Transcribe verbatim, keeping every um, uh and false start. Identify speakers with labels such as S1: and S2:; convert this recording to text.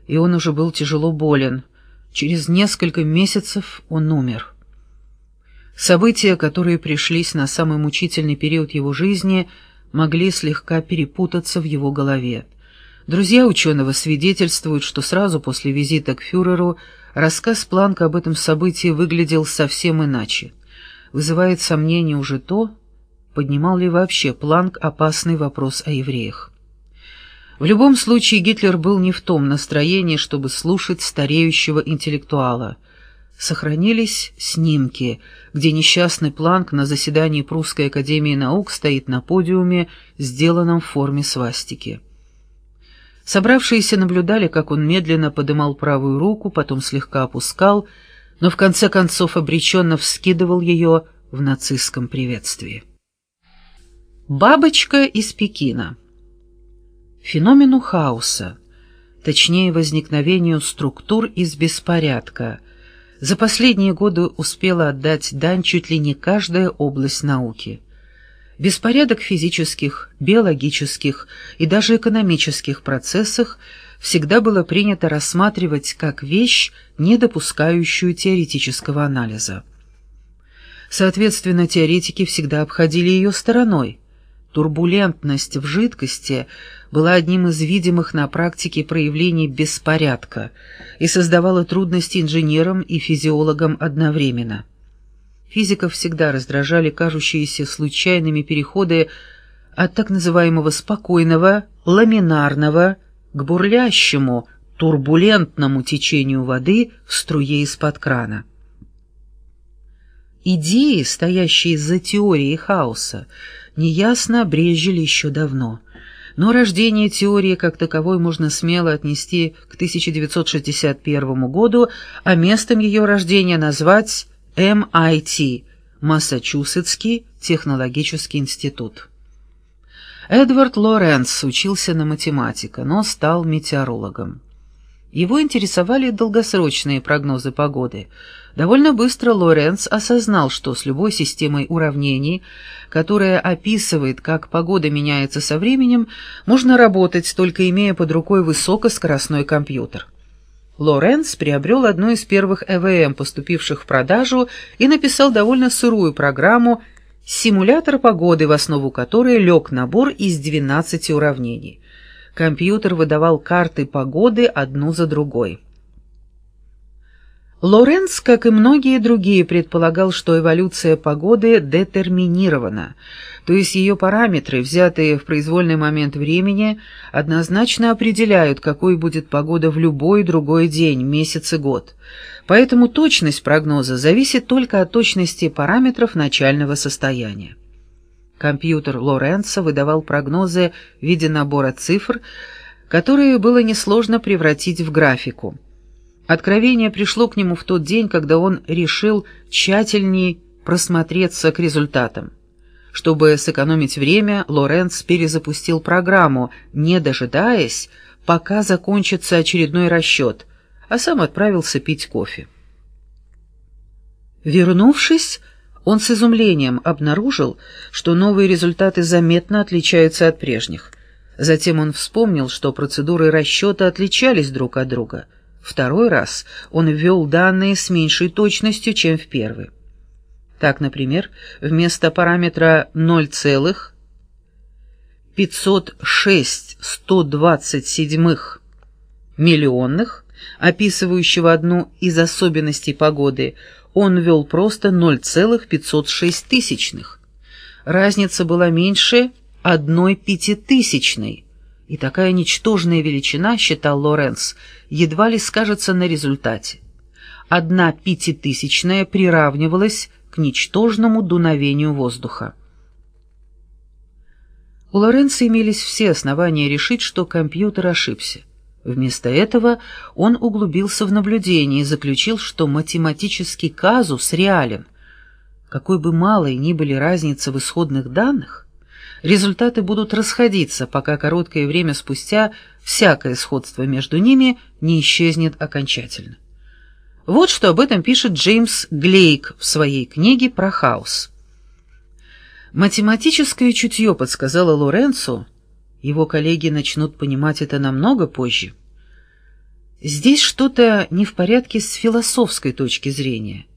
S1: и он уже был тяжело болен. Через несколько месяцев он умер. События, которые пришлись на самый мучительный период его жизни, могли слегка перепутаться в его голове. Друзья ученого свидетельствуют, что сразу после визита к фюреру рассказ Планка об этом событии выглядел совсем иначе. Вызывает сомнение уже то, поднимал ли вообще Планк опасный вопрос о евреях. В любом случае Гитлер был не в том настроении, чтобы слушать стареющего интеллектуала. Сохранились снимки, где несчастный Планк на заседании Прусской академии наук стоит на подиуме, сделанном в форме свастики. Собравшиеся наблюдали, как он медленно подымал правую руку, потом слегка опускал, но в конце концов обреченно вскидывал ее в нацистском приветствии. Бабочка из Пекина. Феномену хаоса, точнее возникновению структур из беспорядка, за последние годы успела отдать дань чуть ли не каждая область науки. Беспорядок в физических, биологических и даже экономических процессах всегда было принято рассматривать как вещь, не допускающую теоретического анализа. Соответственно, теоретики всегда обходили ее стороной. Турбулентность в жидкости была одним из видимых на практике проявлений беспорядка и создавала трудности инженерам и физиологам одновременно. Физиков всегда раздражали кажущиеся случайными переходы от так называемого спокойного, ламинарного к бурлящему, турбулентному течению воды в струе из-под крана. Идеи, стоящие за теорией хаоса, неясно брезжили еще давно, но рождение теории как таковой можно смело отнести к тысяча девятьсот шестьдесят первому году, а местом ее рождения назвать эм ай ти – Массачусетский технологический институт. Эдвард Лоренц учился на математика, но стал метеорологом. Его интересовали долгосрочные прогнозы погоды. Довольно быстро Лоренц осознал, что с любой системой уравнений, которая описывает, как погода меняется со временем, можно работать, только имея под рукой высокоскоростной компьютер. Лоренц приобрел одну из первых и ви эм, поступивших в продажу, и написал довольно сырую программу «Симулятор погоды», в основу которой лег набор из двенадцати уравнений. Компьютер выдавал карты погоды одну за другой. Лоренц, как и многие другие, предполагал, что эволюция погоды детерминирована, то есть ее параметры, взятые в произвольный момент времени, однозначно определяют, какой будет погода в любой другой день, месяц и год. Поэтому точность прогноза зависит только от точности параметров начального состояния. Компьютер Лоренца выдавал прогнозы в виде набора цифр, которые было несложно превратить в графику. Откровение пришло к нему в тот день, когда он решил тщательнее просмотреться к результатам. Чтобы сэкономить время, Лоренц перезапустил программу, не дожидаясь, пока закончится очередной расчет, а сам отправился пить кофе. Вернувшись, он с изумлением обнаружил, что новые результаты заметно отличаются от прежних. Затем он вспомнил, что процедуры расчета отличались друг от друга. Второй раз он ввел данные с меньшей точностью, чем в первый. Так, например, вместо параметра ноль целых пятьсот шесть сто двадцать седьмых миллионных, описывающего одну из особенностей погоды, он ввел просто ноль целых пятьсот шесть тысячных. Разница была меньше одной пятитысячной. И такая ничтожная величина, считал Лоренц, едва ли скажется на результате. Одна пятитысячная приравнивалась к ничтожному дуновению воздуха. У Лоренца имелись все основания решить, что компьютер ошибся. Вместо этого он углубился в наблюдение и заключил, что математический казус реален. Какой бы малой ни были разницы в исходных данных, результаты будут расходиться, пока короткое время спустя всякое сходство между ними не исчезнет окончательно. Вот что об этом пишет Джеймс Глейк в своей книге про хаос. Математическое чутье подсказало Лоренцу, его коллеги начнут понимать это намного позже. Здесь что-то не в порядке с философской точки зрения.